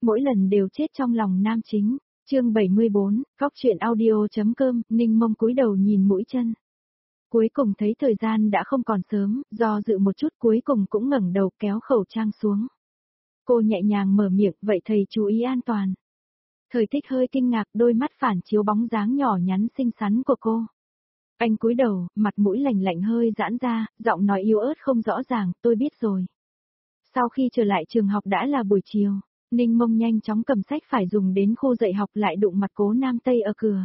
mỗi lần đều chết trong lòng nam chính. Chương 74, Góc truyện audio.com, Ninh Mông cúi đầu nhìn mũi chân. Cuối cùng thấy thời gian đã không còn sớm, do dự một chút cuối cùng cũng ngẩng đầu kéo khẩu trang xuống. Cô nhẹ nhàng mở miệng, vậy thầy chú ý an toàn. Thời Thích hơi kinh ngạc, đôi mắt phản chiếu bóng dáng nhỏ nhắn xinh xắn của cô. Anh cúi đầu, mặt mũi lạnh lạnh hơi giãn ra, giọng nói yếu ớt không rõ ràng, tôi biết rồi. Sau khi trở lại trường học đã là buổi chiều, Ninh Mông nhanh chóng cầm sách phải dùng đến khu dạy học lại đụng mặt Cố Nam Tây ở cửa.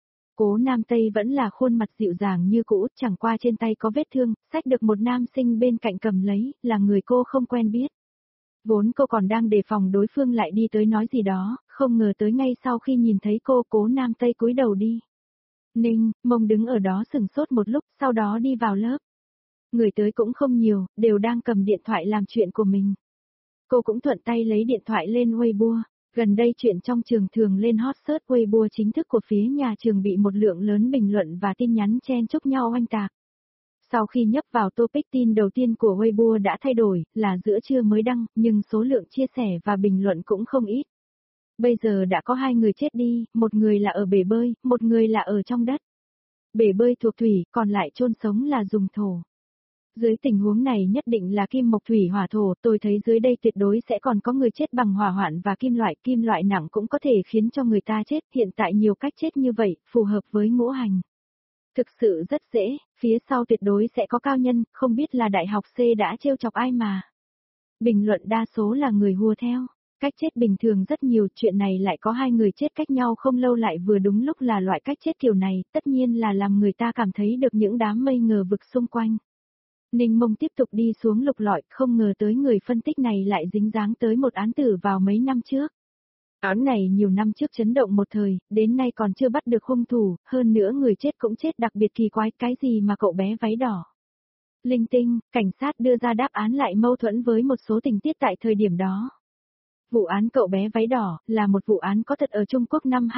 Cố Nam Tây vẫn là khuôn mặt dịu dàng như cũ, chẳng qua trên tay có vết thương, sách được một nam sinh bên cạnh cầm lấy, là người cô không quen biết. Vốn cô còn đang đề phòng đối phương lại đi tới nói gì đó, không ngờ tới ngay sau khi nhìn thấy cô, Cố Nam Tây cúi đầu đi. Ninh Mông đứng ở đó sừng sốt một lúc, sau đó đi vào lớp. Người tới cũng không nhiều, đều đang cầm điện thoại làm chuyện của mình. Cô cũng thuận tay lấy điện thoại lên Weibo. Gần đây chuyện trong trường thường lên hot search Weibo chính thức của phía nhà trường bị một lượng lớn bình luận và tin nhắn chen chúc nhau oanh tạc. Sau khi nhấp vào topic tin đầu tiên của Weibo đã thay đổi, là giữa trưa mới đăng, nhưng số lượng chia sẻ và bình luận cũng không ít. Bây giờ đã có 2 người chết đi, một người là ở bể bơi, một người là ở trong đất. Bể bơi thuộc thủy, còn lại chôn sống là dùng thổ. Dưới tình huống này nhất định là kim mộc thủy hỏa thổ, tôi thấy dưới đây tuyệt đối sẽ còn có người chết bằng hỏa hoạn và kim loại nặng cũng có thể khiến cho người ta chết, hiện tại nhiều cách chết như vậy, phù hợp với ngũ hành. Thực sự rất dễ, phía sau tuyệt đối sẽ có cao nhân, không biết là đại học C đã trêu chọc ai mà. Bình luận đa số là người hùa theo, cách chết bình thường rất nhiều, chuyện này lại có 2 người chết cách nhau không lâu lại vừa đúng lúc là loại cách chết kiểu này, tất nhiên là làm người ta cảm thấy được những đám mây ngờ vực xung quanh. Ninh Mông tiếp tục đi xuống lục lọi, không ngờ tới người phân tích này lại dính dáng tới một án tử vào mấy năm trước. Án này nhiều năm trước chấn động một thời, đến nay còn chưa bắt được hung thủ, hơn nữa người chết cũng chết đặc biệt kỳ quái, cái gì mà cậu bé váy đỏ. Linh tinh, cảnh sát đưa ra đáp án lại mâu thuẫn với một số tình tiết tại thời điểm đó. Vụ án cậu bé váy đỏ là một vụ án có thật ở Trung Quốc năm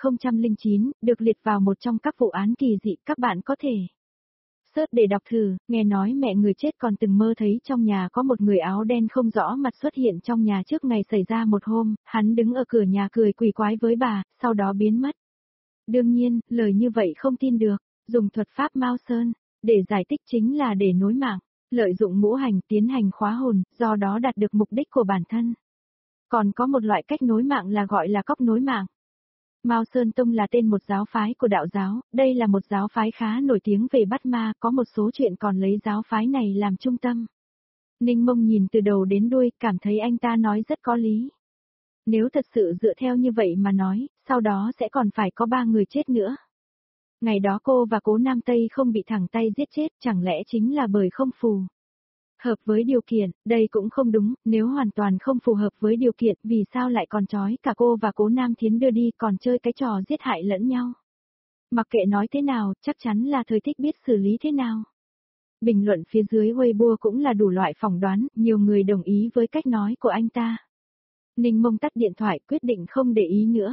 2009, được liệt vào một trong các vụ án kỳ dị, các bạn có thể search để đọc thử. Nghe nói mẹ người chết còn từng mơ thấy trong nhà có một người áo đen không rõ mặt xuất hiện trong nhà trước ngày xảy ra một hôm, hắn đứng ở cửa nhà cười quỷ quái với bà, sau đó biến mất. Đương nhiên, lời như vậy không tin được, dùng thuật pháp Mao Sơn, để giải thích chính là để nối mạng, lợi dụng ngũ hành tiến hành khóa hồn, do đó đạt được mục đích của bản thân. Còn có một loại cách nối mạng là gọi là cóc nối mạng. Mao Sơn Tông là tên một giáo phái của đạo giáo, đây là một giáo phái khá nổi tiếng về bắt ma, có một số chuyện còn lấy giáo phái này làm trung tâm. Ninh Mông nhìn từ đầu đến đuôi, cảm thấy anh ta nói rất có lý. Nếu thật sự dựa theo như vậy mà nói, sau đó sẽ còn phải có 3 người chết nữa. Ngày đó cô và Cố Nam Tây không bị thẳng tay giết chết, chẳng lẽ chính là bởi không phù hợp với điều kiện, đây cũng không đúng, nếu hoàn toàn không phù hợp với điều kiện, vì sao lại còn trói cả cô và Cố Nam Thiến đưa đi còn chơi cái trò giết hại lẫn nhau. Mặc kệ nói thế nào, chắc chắn là Thời Thích biết xử lý thế nào. Bình luận phía dưới Weibo cũng là đủ loại phỏng đoán, nhiều người đồng ý với cách nói của anh ta. Ninh Mông tắt điện thoại, quyết định không để ý nữa.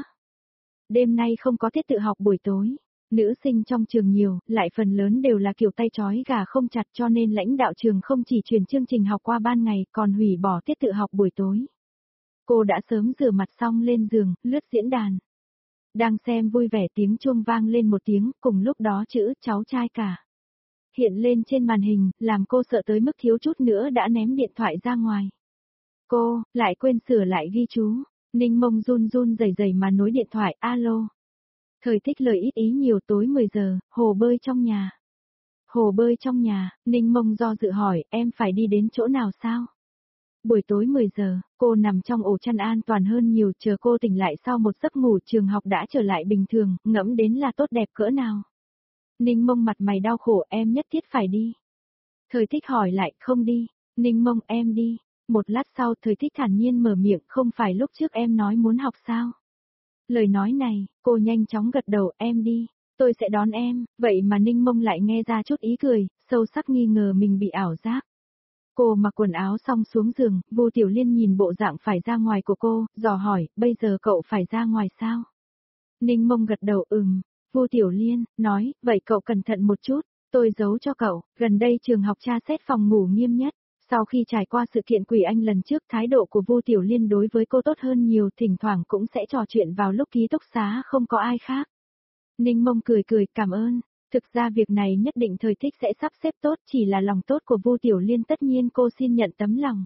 Đêm nay không có tiết tự học buổi tối. Nữ sinh trong trường nhiều, lại phần lớn đều là kiểu tay trói gà không chặt, cho nên lãnh đạo trường không chỉ chuyển chương trình học qua ban ngày, còn hủy bỏ tiết tự học buổi tối. Cô đã sớm rửa mặt xong lên giường, lướt diễn đàn. Đang xem vui vẻ tiếng chuông vang lên một tiếng, cùng lúc đó chữ cháu trai cả hiện lên trên màn hình, làm cô sợ tới mức thiếu chút nữa đã ném điện thoại ra ngoài. Cô lại quên sửa lại ghi chú. Ninh Mông run run rẩy rẩy mà nối điện thoại, alo. Thời Thích lời ít ý nhiều, tối 10 giờ, hồ bơi trong nhà. Hồ bơi trong nhà, Ninh Mông do dự hỏi, em phải đi đến chỗ nào sao? Buổi tối 10 giờ, cô nằm trong ổ chăn an toàn hơn nhiều, chờ cô tỉnh lại sau một giấc ngủ, trường học đã trở lại bình thường, ngẫm đến là tốt đẹp cỡ nào. Ninh Mông mặt mày đau khổ, em nhất thiết phải đi. Thời Thích hỏi lại, không đi. Ninh Mông, em đi. Một lát sau Thời Thích thản nhiên mở miệng, không phải lúc trước em nói muốn học sao? Lời nói này, cô nhanh chóng gật đầu, em đi, tôi sẽ đón em, vậy mà Ninh Mông lại nghe ra chút ý cười, sâu sắc nghi ngờ mình bị ảo giác. Cô mặc quần áo xong xuống giường, Vu Tiểu Liên nhìn bộ dạng phải ra ngoài của cô, dò hỏi, bây giờ cậu phải ra ngoài sao? Ninh Mông gật đầu Vu Tiểu Liên, nói, vậy cậu cẩn thận một chút, tôi giấu cho cậu, gần đây trường học tra xét phòng ngủ nghiêm nhất. Sau khi trải qua sự kiện Quỷ Anh lần trước, thái độ của Vu Tiểu Liên đối với cô tốt hơn nhiều, thỉnh thoảng cũng sẽ trò chuyện vào lúc ký túc xá không có ai khác. Ninh Mông cười cười cảm ơn, thực ra việc này nhất định Thời Thích sẽ sắp xếp tốt, chỉ là lòng tốt của Vu Tiểu Liên tất nhiên cô xin nhận tấm lòng.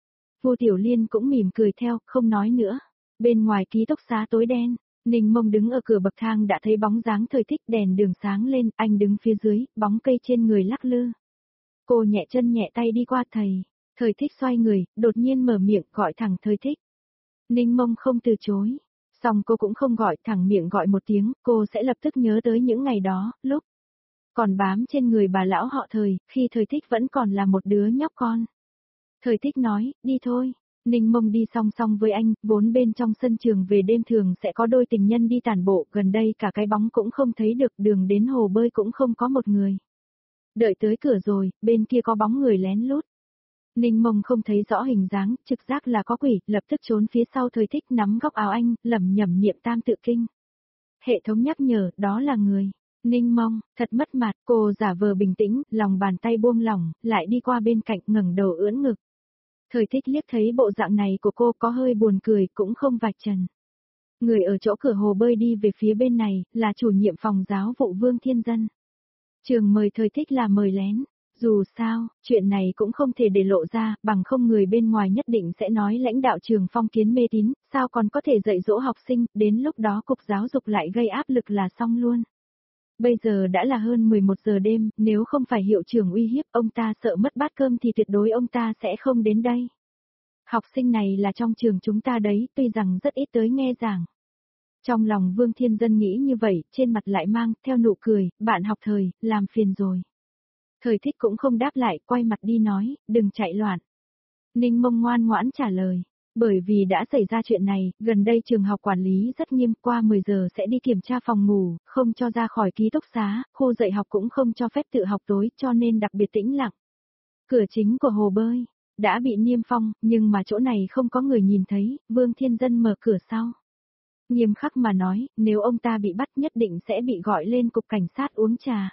Vu Tiểu Liên cũng mỉm cười theo, không nói nữa. Bên ngoài ký túc xá tối đen, Ninh Mông đứng ở cửa bậc thang đã thấy bóng dáng Thời Thích, đèn đường sáng lên, anh đứng phía dưới, bóng cây trên người lắc lư. Cô nhẹ chân nhẹ tay đi qua thầy, Thời Thích xoay người, đột nhiên mở miệng gọi thẳng Thời Thích. Ninh Mông không từ chối, xong cô cũng không gọi, thẳng miệng gọi một tiếng, cô sẽ lập tức nhớ tới những ngày đó, lúc còn bám trên người bà lão họ Thời, khi Thời Thích vẫn còn là một đứa nhóc con. Thời Thích nói, đi thôi. Ninh Mông đi song song với anh, vốn bên trong sân trường về đêm thường sẽ có đôi tình nhân đi tản bộ, gần đây cả cái bóng cũng không thấy được, đường đến hồ bơi cũng không có một người. Đợi tới cửa rồi, bên kia có bóng người lén lút. Ninh Mông không thấy rõ hình dáng, trực giác là có quỷ, lập tức trốn phía sau Thời Thích, nắm góc áo anh, lẩm nhẩm niệm tam tự kinh. Hệ thống nhắc nhở, đó là người. Ninh Mông, thật mất mặt, cô giả vờ bình tĩnh, lòng bàn tay buông lỏng, lại đi qua bên cạnh, ngẩng đầu ưỡn ngực. Thời Thích liếc thấy bộ dạng này của cô có hơi buồn cười, cũng không vạch trần. Người ở chỗ cửa hồ bơi đi về phía bên này, là chủ nhiệm phòng giáo vụ Vương Thiên Dân. Trường mời Thời Thích là mời lén. Dù sao, chuyện này cũng không thể để lộ ra, bằng không người bên ngoài nhất định sẽ nói lãnh đạo trường phong kiến mê tín, sao còn có thể dạy dỗ học sinh, đến lúc đó cục giáo dục lại gây áp lực là xong luôn. Bây giờ đã là hơn 11 giờ đêm, nếu không phải hiệu trưởng uy hiếp ông ta sợ mất bát cơm thì tuyệt đối ông ta sẽ không đến đây. Học sinh này là trong trường chúng ta đấy, tuy rằng rất ít tới nghe giảng. Trong lòng Vương Thiên Dân nghĩ như vậy, trên mặt lại mang theo nụ cười, bạn học Thời, làm phiền rồi. Thời Thích cũng không đáp lại, quay mặt đi nói, đừng chạy loạn. Ninh Mông ngoan ngoãn trả lời. Bởi vì đã xảy ra chuyện này, gần đây trường học quản lý rất nghiêm, qua 10 giờ sẽ đi kiểm tra phòng ngủ, không cho ra khỏi ký túc xá, khu dạy học cũng không cho phép tự học tối, cho nên đặc biệt tĩnh lặng. Cửa chính của hồ bơi đã bị niêm phong, nhưng mà chỗ này không có người nhìn thấy, Vương Thiên Dân mở cửa sau. Nghiêm khắc mà nói, nếu ông ta bị bắt nhất định sẽ bị gọi lên cục cảnh sát uống trà.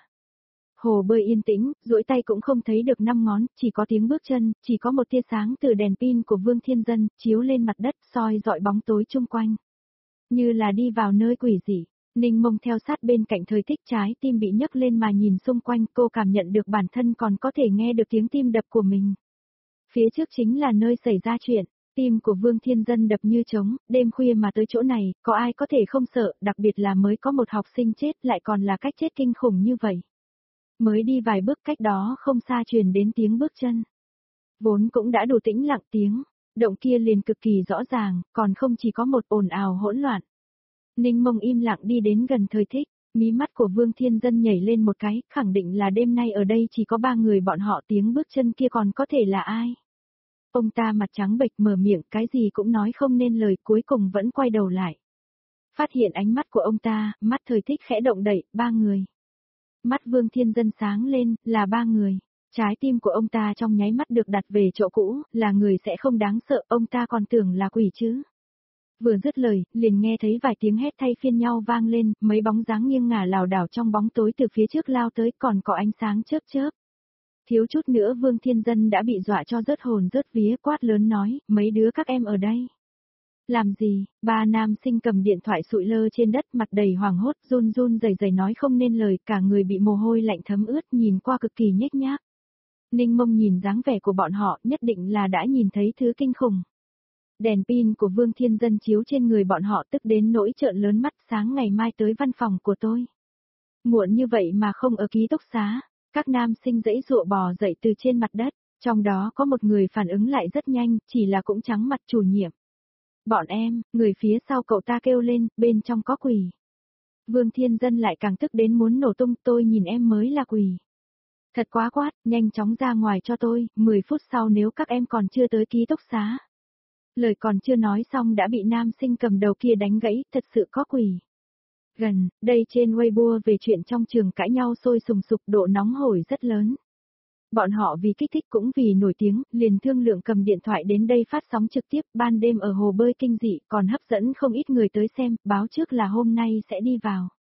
Hồ bơi yên tĩnh, duỗi tay cũng không thấy được 5 ngón, chỉ có tiếng bước chân, chỉ có một tia sáng từ đèn pin của Vương Thiên Dân, chiếu lên mặt đất, soi dọi bóng tối chung quanh. Như là đi vào nơi quỷ dị, Ninh Mông theo sát bên cạnh Thời Thích, trái tim bị nhấc lên mà nhìn xung quanh, cô cảm nhận được bản thân còn có thể nghe được tiếng tim đập của mình. Phía trước chính là nơi xảy ra chuyện, tim của Vương Thiên Dân đập như trống, đêm khuya mà tới chỗ này, có ai có thể không sợ, đặc biệt là mới có một học sinh chết lại còn là cách chết kinh khủng như vậy. Mới đi vài bước cách đó không xa truyền đến tiếng bước chân. Vốn cũng đã đủ tĩnh lặng tiếng, động kia liền cực kỳ rõ ràng, còn không chỉ có một ồn ào hỗn loạn. Ninh Mông im lặng đi đến gần Thời Thích, mí mắt của Vương Thiên Dân nhảy lên một cái, khẳng định là đêm nay ở đây chỉ có 3 người bọn họ, tiếng bước chân kia còn có thể là ai. Ông ta mặt trắng bệch mở miệng, cái gì cũng nói không nên lời, cuối cùng vẫn quay đầu lại. Phát hiện ánh mắt của ông ta, mắt Thời Thích khẽ động đậy, 3 người. Mắt Vương Thiên Dân sáng lên, là 3 người. Trái tim của ông ta trong nháy mắt được đặt về chỗ cũ, là người sẽ không đáng sợ, ông ta còn tưởng là quỷ chứ. Vừa dứt lời, liền nghe thấy vài tiếng hét thay phiên nhau vang lên, mấy bóng dáng nghiêng ngả lảo đảo trong bóng tối từ phía trước lao tới, còn có ánh sáng chớp chớp. Thiếu chút nữa Vương Thiên Dân đã bị dọa cho rớt hồn rớt vía, quát lớn nói, mấy đứa các em ở đây. Làm gì? 3 nam sinh cầm điện thoại sụi lơ trên đất, mặt đầy hoảng hốt, run run rẩy rẩy nói không nên lời, cả người bị mồ hôi lạnh thấm ướt, nhìn qua cực kỳ nhếch nhác. Ninh Mông nhìn dáng vẻ của bọn họ, nhất định là đã nhìn thấy thứ kinh khủng. Đèn pin của Vương Thiên Dân chiếu trên người bọn họ, tức đến nỗi trợn lớn mắt, sáng ngày mai tới văn phòng của tôi. Muộn như vậy mà không ở ký túc xá, các nam sinh giãy giụa bò dậy từ trên mặt đất, trong đó có một người phản ứng lại rất nhanh, chỉ là cũng trắng mặt chủ nhiệm. Bọn em, người phía sau cậu ta kêu lên, bên trong có quỷ. Vương Thiên Dân lại càng tức đến muốn nổ tung, tôi nhìn em mới là quỷ. Thật quá quát, nhanh chóng ra ngoài cho tôi, 10 phút sau nếu các em còn chưa tới ký túc xá. Lời còn chưa nói xong đã bị nam sinh cầm đầu kia đánh gãy, thật sự có quỷ. Gần, đây trên Weibo về chuyện trong trường cãi nhau sôi sùng sục, độ nóng hổi rất lớn. Bọn họ vì kích thích cũng vì nổi tiếng, liền thương lượng cầm điện thoại đến đây phát sóng trực tiếp, ban đêm ở hồ bơi kinh dị, còn hấp dẫn không ít người tới xem, báo trước là hôm nay sẽ đi vào.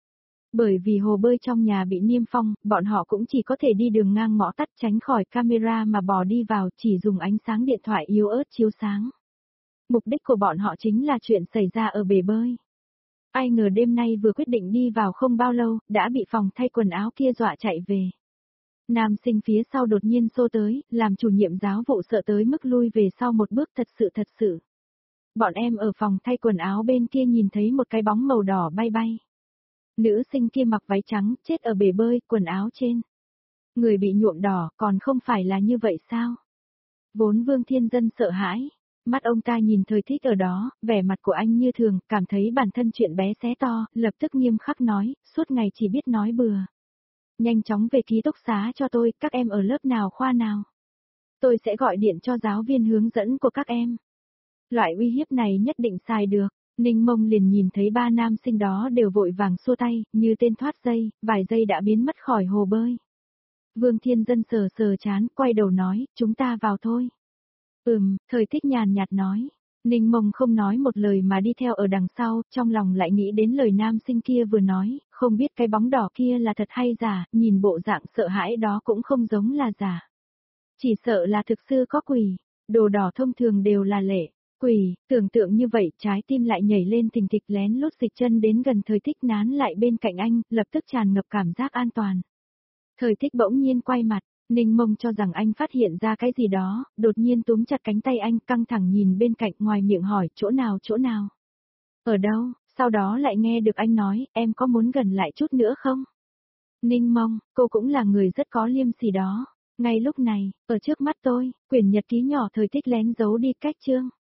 Bởi vì hồ bơi trong nhà bị niêm phong, bọn họ cũng chỉ có thể đi đường ngang ngõ tắt tránh khỏi camera mà bò đi vào, chỉ dùng ánh sáng điện thoại yếu ớt chiếu sáng. Mục đích của bọn họ chính là chuyện xảy ra ở bể bơi. Ai ngờ đêm nay vừa quyết định đi vào không bao lâu, đã bị phòng thay quần áo kia dọa chạy về. Nam sinh phía sau đột nhiên xô tới, làm chủ nhiệm giáo vụ sợ tới mức lui về sau một bước thật sự. Bọn em ở phòng thay quần áo bên kia nhìn thấy một cái bóng màu đỏ bay bay. Nữ sinh kia mặc váy trắng, chết ở bể bơi, quần áo trên. Người bị nhuộm đỏ, còn không phải là như vậy sao? Vốn Vương Thiên Dân sợ hãi. Mắt ông ta nhìn Thời Thích ở đó, vẻ mặt của anh như thường, cảm thấy bản thân chuyện bé xé to, lập tức nghiêm khắc nói, suốt ngày chỉ biết nói bừa. Nhanh chóng về ký túc xá cho tôi, các em ở lớp nào khoa nào. Tôi sẽ gọi điện cho giáo viên hướng dẫn của các em. Loại uy hiếp này nhất định xài được. Ninh Mông liền nhìn thấy ba nam sinh đó đều vội vàng xua tay, như tên thoát dây, vài giây đã biến mất khỏi hồ bơi. Vương Thiên Dân sờ chán, quay đầu nói, chúng ta vào thôi. Thời Thích nhàn nhạt nói. Ninh Mông không nói một lời mà đi theo ở đằng sau, trong lòng lại nghĩ đến lời nam sinh kia vừa nói, không biết cái bóng đỏ kia là thật hay giả, nhìn bộ dạng sợ hãi đó cũng không giống là giả. Chỉ sợ là thực sự có quỷ, đồ đỏ thông thường đều là lệ. Quỷ, tưởng tượng như vậy trái tim lại nhảy lên thình thịch lén lút dịch chân đến gần Thời Thích nán lại bên cạnh anh, lập tức tràn ngập cảm giác an toàn. Thời Thích bỗng nhiên quay mặt, Ninh Mông cho rằng anh phát hiện ra cái gì đó, đột nhiên túm chặt cánh tay anh căng thẳng nhìn bên cạnh ngoài miệng hỏi chỗ nào. Ở đâu, sau đó lại nghe được anh nói, em có muốn gần lại chút nữa không? Ninh Mông, cô cũng là người rất có liêm sỉ đó. Ngay lúc này, ở trước mắt tôi, quyển nhật ký nhỏ Thời Thích lén giấu đi cách chương.